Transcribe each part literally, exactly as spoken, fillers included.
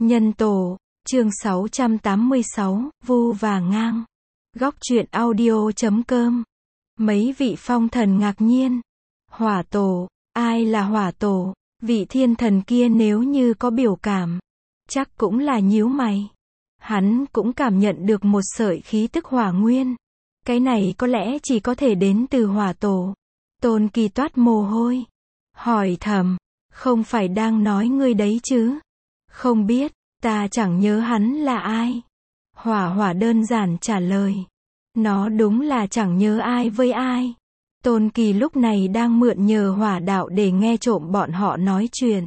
Nhân tổ, chương sáu trăm tám mươi sáu, Vu và Ngang. Góc truyện audio chấm com. Mấy vị phong thần ngạc nhiên. Hỏa tổ, ai là hỏa tổ? Vị thiên thần kia nếu như có biểu cảm, chắc cũng là nhíu mày. Hắn cũng cảm nhận được một sợi khí tức hỏa nguyên. Cái này có lẽ chỉ có thể đến từ hỏa tổ. Tôn Kỳ toát mồ hôi. Hỏi thầm, không phải đang nói ngươi đấy chứ? Không biết, ta chẳng nhớ hắn là ai. Hỏa hỏa đơn giản trả lời. Nó đúng là chẳng nhớ ai với ai. Tôn Kỳ lúc này đang mượn nhờ hỏa đạo để nghe trộm bọn họ nói chuyện.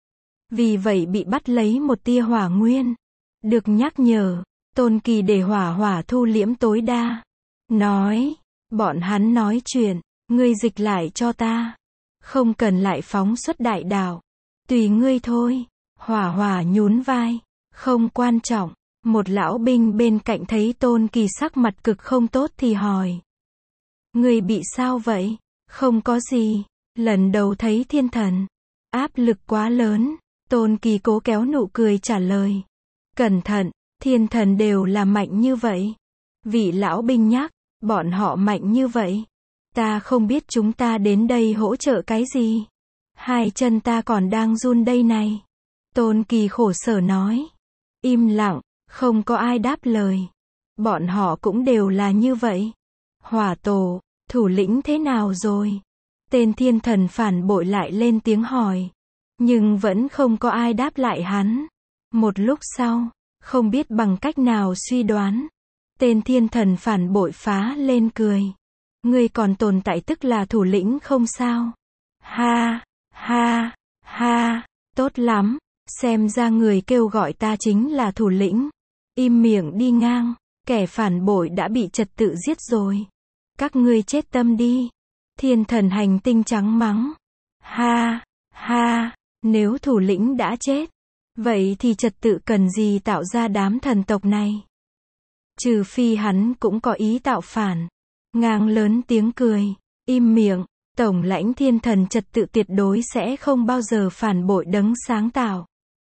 Vì vậy bị bắt lấy một tia hỏa nguyên. Được nhắc nhở, Tôn Kỳ để hỏa hỏa thu liễm tối đa. Nói, bọn hắn nói chuyện, ngươi dịch lại cho ta. Không cần lại phóng xuất đại đạo. Tùy ngươi thôi. Hỏa hỏa nhún vai. Không quan trọng. Một lão binh bên cạnh thấy Tôn Kỳ sắc mặt cực không tốt thì hỏi. Ngươi bị sao vậy? Không có gì. Lần đầu thấy thiên thần. Áp lực quá lớn. Tôn Kỳ cố kéo nụ cười trả lời. Cẩn thận, thiên thần đều là mạnh như vậy. Vị lão binh nhắc, bọn họ mạnh như vậy. Ta không biết chúng ta đến đây hỗ trợ cái gì. Hai chân ta còn đang run đây này. Tôn Kỳ khổ sở nói. Im lặng, không có ai đáp lời. Bọn họ cũng đều là như vậy. Hỏa tổ, thủ lĩnh thế nào rồi? Tên thiên thần phản bội lại lên tiếng hỏi. Nhưng vẫn không có ai đáp lại hắn. Một lúc sau, không biết bằng cách nào suy đoán. Tên thiên thần phản bội phá lên cười. Ngươi còn tồn tại tức là thủ lĩnh không sao? Ha, ha, ha, tốt lắm. Xem ra người kêu gọi ta chính là thủ lĩnh. Im miệng đi Ngang. Kẻ phản bội đã bị trật tự giết rồi. Các ngươi chết tâm đi. Thiên thần hành tinh trắng mắng. Ha, ha, nếu thủ lĩnh đã chết, vậy thì trật tự cần gì tạo ra đám thần tộc này? Trừ phi hắn cũng có ý tạo phản. Ngang lớn tiếng cười. Im miệng. Tổng lãnh thiên thần trật tự tuyệt đối sẽ không bao giờ phản bội đấng sáng tạo.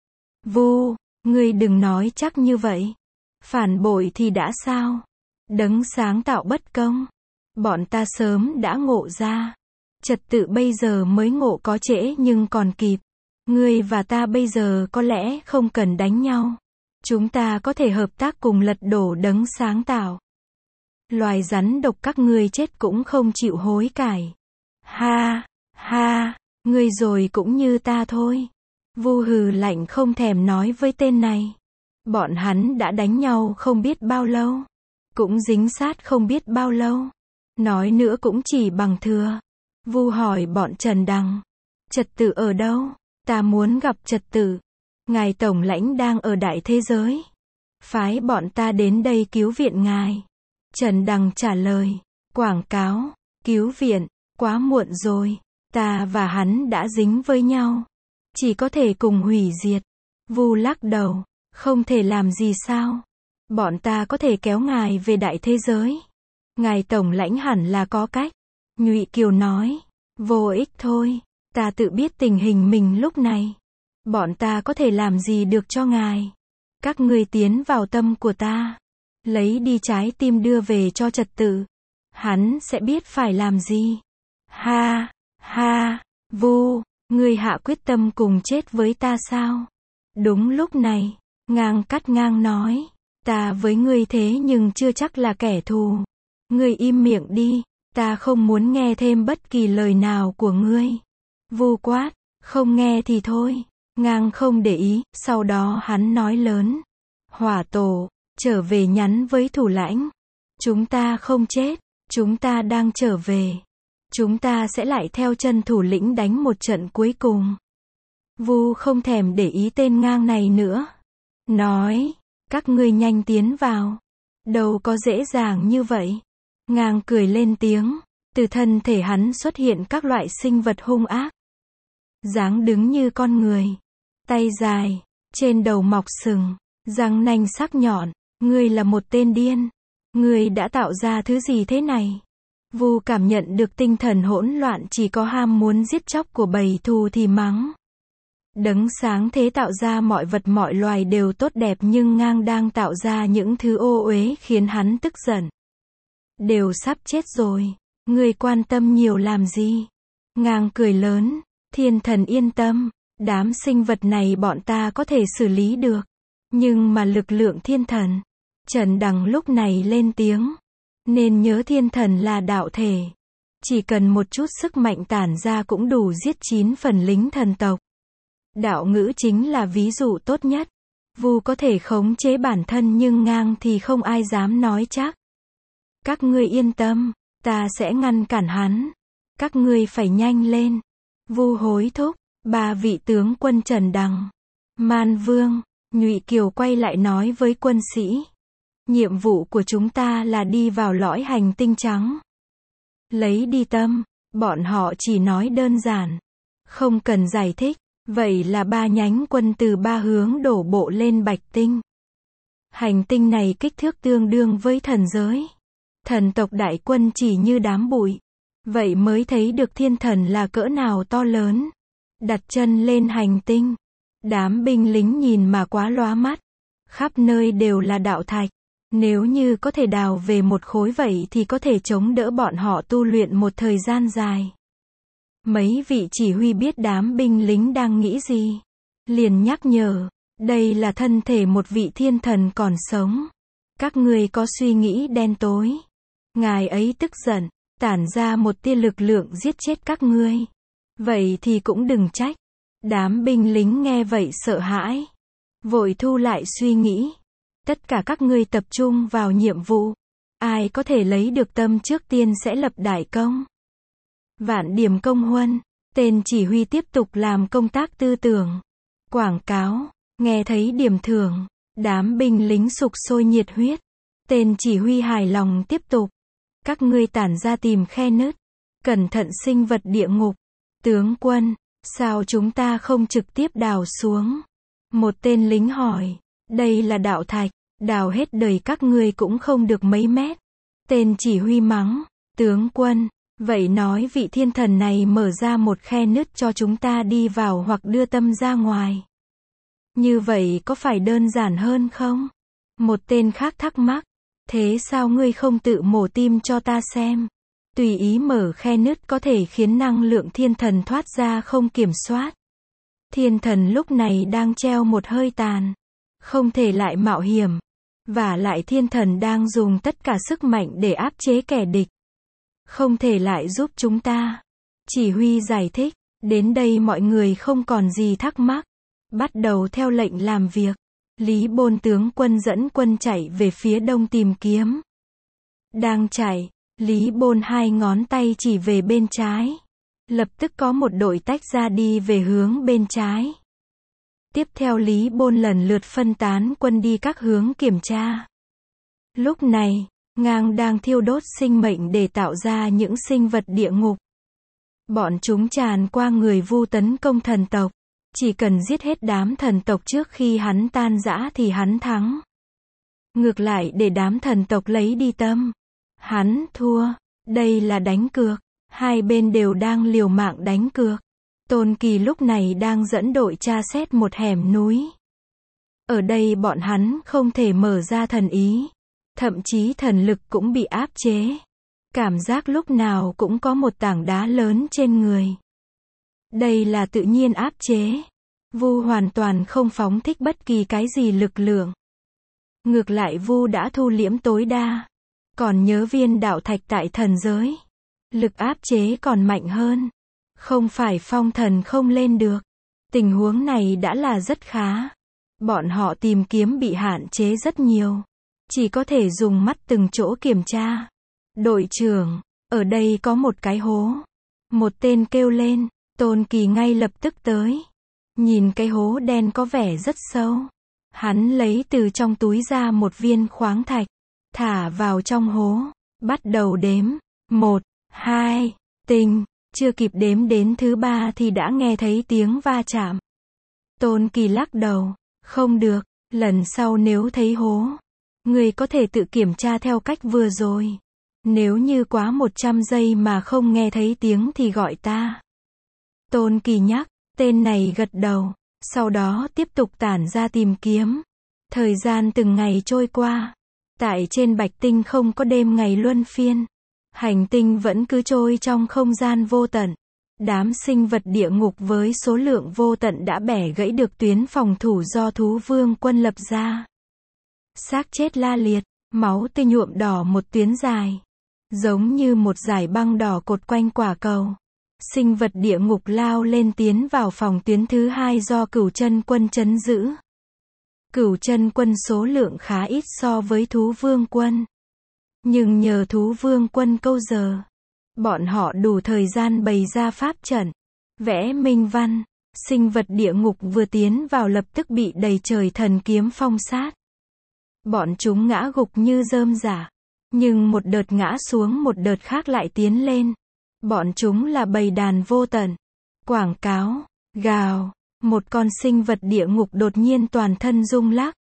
Vu, ngươi đừng nói chắc như vậy. Phản bội thì đã sao? Đấng sáng tạo bất công. Bọn ta sớm đã ngộ ra. Trật tự bây giờ mới ngộ có trễ nhưng còn kịp. Ngươi và ta bây giờ có lẽ không cần đánh nhau. Chúng ta có thể hợp tác cùng lật đổ đấng sáng tạo. Loài rắn độc các ngươi chết cũng không chịu hối cải. Ha, ha, ngươi rồi cũng như ta thôi. Vu hừ lạnh không thèm nói với tên này. Bọn hắn đã đánh nhau không biết bao lâu. Cũng dính sát không biết bao lâu. Nói nữa cũng chỉ bằng thừa. Vu hỏi bọn Trần Đằng. Trật tự ở đâu? Ta muốn gặp trật tự. Ngài tổng lãnh đang ở đại thế giới. Phái bọn ta đến đây cứu viện ngài. Trần Đằng trả lời. Quảng cáo, cứu viện, quá muộn rồi. Ta và hắn đã dính với nhau. Chỉ có thể cùng hủy diệt. Vu lắc đầu. Không thể làm gì sao? Bọn ta có thể kéo ngài về đại thế giới. Ngài tổng lãnh hẳn là có cách. Nhụy Kiều nói. Vô ích thôi. Ta tự biết tình hình mình lúc này. Bọn ta có thể làm gì được cho ngài. Các ngươi tiến vào tâm của ta. Lấy đi trái tim đưa về cho trật tự. Hắn sẽ biết phải làm gì. Ha, ha, Vu, ngươi hạ quyết tâm cùng chết với ta sao? Đúng lúc này, Ngang cắt ngang nói. Ta với ngươi thế nhưng chưa chắc là kẻ thù. Ngươi im miệng đi. Ta không muốn nghe thêm bất kỳ lời nào của ngươi. Vu quát. Không nghe thì thôi. Ngang không để ý. Sau đó hắn nói lớn. Hỏa tổ, trở về nhắn với thủ lãnh. Chúng ta không chết. Chúng ta đang trở về. Chúng ta sẽ lại theo chân thủ lĩnh đánh một trận cuối cùng. Vu không thèm để ý tên Ngang này nữa. Nói. Các ngươi nhanh tiến vào. Đâu có dễ dàng như vậy. Ngang cười lên tiếng. Từ thân thể hắn xuất hiện các loại sinh vật hung ác. Dáng đứng như con người. Tay dài. Trên đầu mọc sừng. Răng nanh sắc nhọn. Ngươi là một tên điên. Ngươi đã tạo ra thứ gì thế này? Vu cảm nhận được tinh thần hỗn loạn chỉ có ham muốn giết chóc của bầy thù thì mắng. Đấng sáng thế tạo ra mọi vật mọi loài đều tốt đẹp nhưng ngang đang tạo ra những thứ ô uế khiến hắn tức giận. Đều sắp chết rồi. Ngươi quan tâm nhiều làm gì? Ngang cười lớn. Thiên thần yên tâm. Đám sinh vật này bọn ta có thể xử lý được. Nhưng mà lực lượng thiên thần. Trần Đằng lúc này lên tiếng. Nên nhớ thiên thần là đạo thể. Chỉ cần một chút sức mạnh tản ra cũng đủ giết chín phần lính thần tộc. Đạo ngữ chính là ví dụ tốt nhất. Vu có thể khống chế bản thân nhưng ngang thì không ai dám nói chắc. Các ngươi yên tâm, ta sẽ ngăn cản hắn. Các ngươi phải nhanh lên. Vu hối thúc, ba vị tướng quân Trần Đằng, Man Vương, Nhụy Kiều quay lại nói với quân sĩ. Nhiệm vụ của chúng ta là đi vào lõi hành tinh trắng. Lấy đi tâm, bọn họ chỉ nói đơn giản. Không cần giải thích. Vậy là ba nhánh quân từ ba hướng đổ bộ lên Bạch Tinh. Hành tinh này kích thước tương đương với thần giới. Thần tộc đại quân chỉ như đám bụi. Vậy mới thấy được thiên thần là cỡ nào to lớn. Đặt chân lên hành tinh. Đám binh lính nhìn mà quá lóa mắt. Khắp nơi đều là đạo thạch. Nếu như có thể đào về một khối vậy thì có thể chống đỡ bọn họ tu luyện một thời gian dài. Mấy vị chỉ huy biết đám binh lính đang nghĩ gì. Liền nhắc nhở. Đây là thân thể một vị thiên thần còn sống. Các ngươi có suy nghĩ đen tối. Ngài ấy tức giận. Tản ra một tia lực lượng giết chết các ngươi. Vậy thì cũng đừng trách. Đám binh lính nghe vậy sợ hãi. Vội thu lại suy nghĩ. Tất cả các ngươi tập trung vào nhiệm vụ. Ai có thể lấy được tâm trước tiên sẽ lập đại công. Vạn điểm công huân. Tên chỉ huy tiếp tục làm công tác tư tưởng. Quảng cáo. Nghe thấy điểm thưởng. Đám binh lính sục sôi nhiệt huyết. Tên chỉ huy hài lòng tiếp tục. Các ngươi tản ra tìm khe nứt. Cẩn thận sinh vật địa ngục. Tướng quân. Sao chúng ta không trực tiếp đào xuống? Một tên lính hỏi. Đây là đạo thạch. Đào hết đời các ngươi cũng không được mấy mét. Tên chỉ huy mắng. Tướng quân. Vậy nói vị thiên thần này mở ra một khe nứt cho chúng ta đi vào hoặc đưa tâm ra ngoài. Như vậy có phải đơn giản hơn không? Một tên khác thắc mắc. Thế sao ngươi không tự mổ tim cho ta xem? Tùy ý mở khe nứt có thể khiến năng lượng thiên thần thoát ra không kiểm soát. Thiên thần lúc này đang treo một hơi tàn. Không thể lại mạo hiểm. Và lại thiên thần đang dùng tất cả sức mạnh để áp chế kẻ địch. Không thể lại giúp chúng ta. Chỉ huy giải thích. Đến đây mọi người không còn gì thắc mắc. Bắt đầu theo lệnh làm việc. Lý Bôn tướng quân dẫn quân chạy về phía đông tìm kiếm. Đang chạy, Lý Bôn hai ngón tay chỉ về bên trái. Lập tức có một đội tách ra đi về hướng bên trái. Tiếp theo Lý Bôn lần lượt phân tán quân đi các hướng kiểm tra. Lúc này, ngang đang thiêu đốt sinh mệnh để tạo ra những sinh vật địa ngục. Bọn chúng tràn qua người Vu tấn công thần tộc. Chỉ cần giết hết đám thần tộc trước khi hắn tan rã thì hắn thắng. Ngược lại để đám thần tộc lấy đi tâm. Hắn thua. Đây là đánh cược. Hai bên đều đang liều mạng đánh cược. Tôn Kỳ lúc này đang dẫn đội tra xét một hẻm núi. Ở đây bọn hắn không thể mở ra thần ý. Thậm chí thần lực cũng bị áp chế. Cảm giác lúc nào cũng có một tảng đá lớn trên người. Đây là tự nhiên áp chế. Vu hoàn toàn không phóng thích bất kỳ cái gì lực lượng. Ngược lại Vu đã thu liễm tối đa. Còn nhớ viên đạo thạch tại thần giới. Lực áp chế còn mạnh hơn. Không phải phong thần không lên được. Tình huống này đã là rất khá. Bọn họ tìm kiếm bị hạn chế rất nhiều. Chỉ có thể dùng mắt từng chỗ kiểm tra. Đội trưởng, ở đây có một cái hố. Một tên kêu lên. Tôn Kỳ ngay lập tức tới. Nhìn cái hố đen có vẻ rất sâu. Hắn lấy từ trong túi ra một viên khoáng thạch. Thả vào trong hố. Bắt đầu đếm. Một, hai, tinh. Chưa kịp đếm đến thứ ba thì đã nghe thấy tiếng va chạm. Tôn Kỳ lắc đầu. Không được. Lần sau nếu thấy hố. Người có thể tự kiểm tra theo cách vừa rồi. Nếu như quá một trăm giây mà không nghe thấy tiếng thì gọi ta. Tôn Kỳ nhắc. Tên này gật đầu. Sau đó tiếp tục tản ra tìm kiếm. Thời gian từng ngày trôi qua. Tại trên Bạch Tinh không có đêm ngày luân phiên. Hành tinh vẫn cứ trôi trong không gian vô tận. Đám sinh vật địa ngục với số lượng vô tận đã bẻ gãy được tuyến phòng thủ do thú vương quân lập ra. Xác chết la liệt, máu tươi nhuộm đỏ một tuyến dài. Giống như một dải băng đỏ cột quanh quả cầu. Sinh vật địa ngục lao lên tiến vào phòng tuyến thứ hai do Cửu Chân quân trấn giữ. Cửu Chân quân số lượng khá ít so với thú vương quân. Nhưng nhờ thú vương quân câu giờ, bọn họ đủ thời gian bày ra pháp trận, vẽ minh văn. Sinh vật địa ngục vừa tiến vào lập tức bị đầy trời thần kiếm phong sát. Bọn chúng ngã gục như rơm rả. Nhưng một đợt ngã xuống một đợt khác lại tiến lên. Bọn chúng là bầy đàn vô tận. Quảng cáo, gào, một con sinh vật địa ngục đột nhiên toàn thân rung lắc.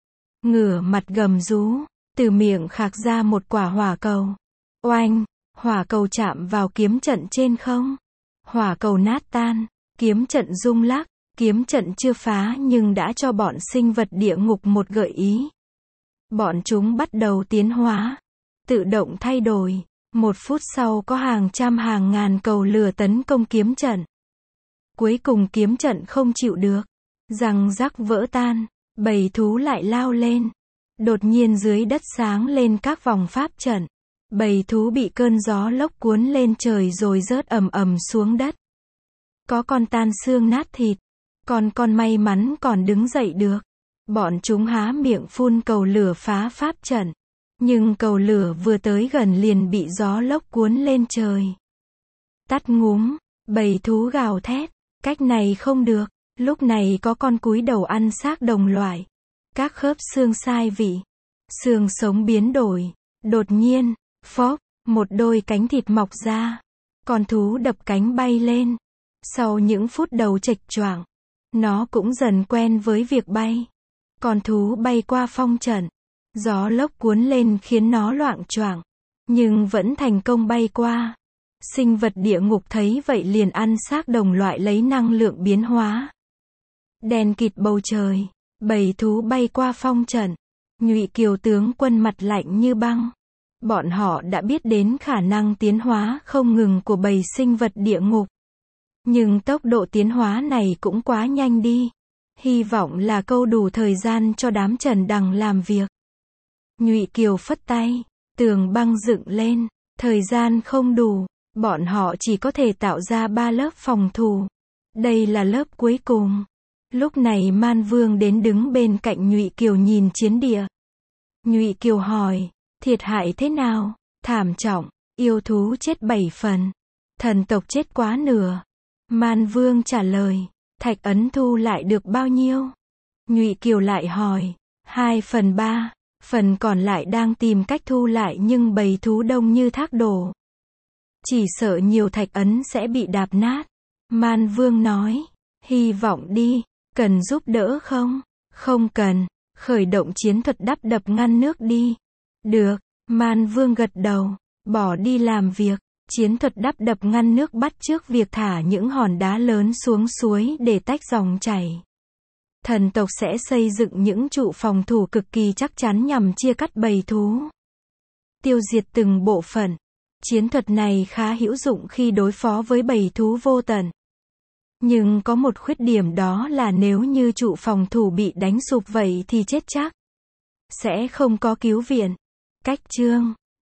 Ngửa mặt gầm rú, từ miệng khạc ra một quả hỏa cầu. Oanh, hỏa cầu chạm vào kiếm trận trên không. Hỏa cầu nát tan, kiếm trận rung lắc, kiếm trận chưa phá nhưng đã cho bọn sinh vật địa ngục một gợi ý. Bọn chúng bắt đầu tiến hóa, tự động thay đổi. Một phút sau có hàng trăm hàng ngàn cầu lửa tấn công kiếm trận. Cuối cùng kiếm trận không chịu được, răng rắc vỡ tan, bầy thú lại lao lên. Đột nhiên dưới đất sáng lên các vòng pháp trận. Bầy thú bị cơn gió lốc cuốn lên trời rồi rớt ầm ầm xuống đất. Có con tan xương nát thịt, còn con may mắn còn đứng dậy được. Bọn chúng há miệng phun cầu lửa phá pháp trận. Nhưng cầu lửa vừa tới gần liền bị gió lốc cuốn lên trời. Tắt ngúm, bầy thú gào thét, cách này không được. Lúc này có con cúi đầu ăn xác đồng loại. Các khớp xương sai vị, xương sống biến đổi. Đột nhiên, phốc, một đôi cánh thịt mọc ra. Con thú đập cánh bay lên. Sau những phút đầu chệch choạng, nó cũng dần quen với việc bay. Con thú bay qua phong trận. Gió lốc cuốn lên khiến nó loạng choạng, nhưng vẫn thành công bay qua. Sinh vật địa ngục thấy vậy liền ăn xác đồng loại lấy năng lượng biến hóa. Đèn kịt bầu trời, bầy thú bay qua phong trận. Nhụy Kiều tướng quân mặt lạnh như băng. Bọn họ đã biết đến khả năng tiến hóa không ngừng của bầy sinh vật địa ngục. Nhưng tốc độ tiến hóa này cũng quá nhanh đi. Hy vọng là câu đủ thời gian cho đám Trần Đằng làm việc. Nhụy Kiều phất tay, tường băng dựng lên, thời gian không đủ, bọn họ chỉ có thể tạo ra ba lớp phòng thủ. Đây là lớp cuối cùng. Lúc này Man Vương đến đứng bên cạnh Nhụy Kiều nhìn chiến địa. Nhụy Kiều hỏi, thiệt hại thế nào? Thảm trọng, yêu thú chết bảy phần, thần tộc chết quá nửa. Man Vương trả lời, thạch ấn thu lại được bao nhiêu? Nhụy Kiều lại hỏi, hai phần ba. Phần còn lại đang tìm cách thu lại nhưng bầy thú đông như thác đổ. Chỉ sợ nhiều thạch ấn sẽ bị đạp nát. Man Vương nói, hy vọng đi, cần giúp đỡ không? Không cần, khởi động chiến thuật đắp đập ngăn nước đi. Được, Man Vương gật đầu, bỏ đi làm việc. Chiến thuật đắp đập ngăn nước bắt chước việc thả những hòn đá lớn xuống suối để tách dòng chảy. Thần tộc sẽ xây dựng những trụ phòng thủ cực kỳ chắc chắn nhằm chia cắt bầy thú, tiêu diệt từng bộ phận. Chiến thuật này khá hữu dụng khi đối phó với bầy thú vô tận. Nhưng có một khuyết điểm đó là nếu như trụ phòng thủ bị đánh sụp vậy thì chết chắc. Sẽ không có cứu viện. Cách chương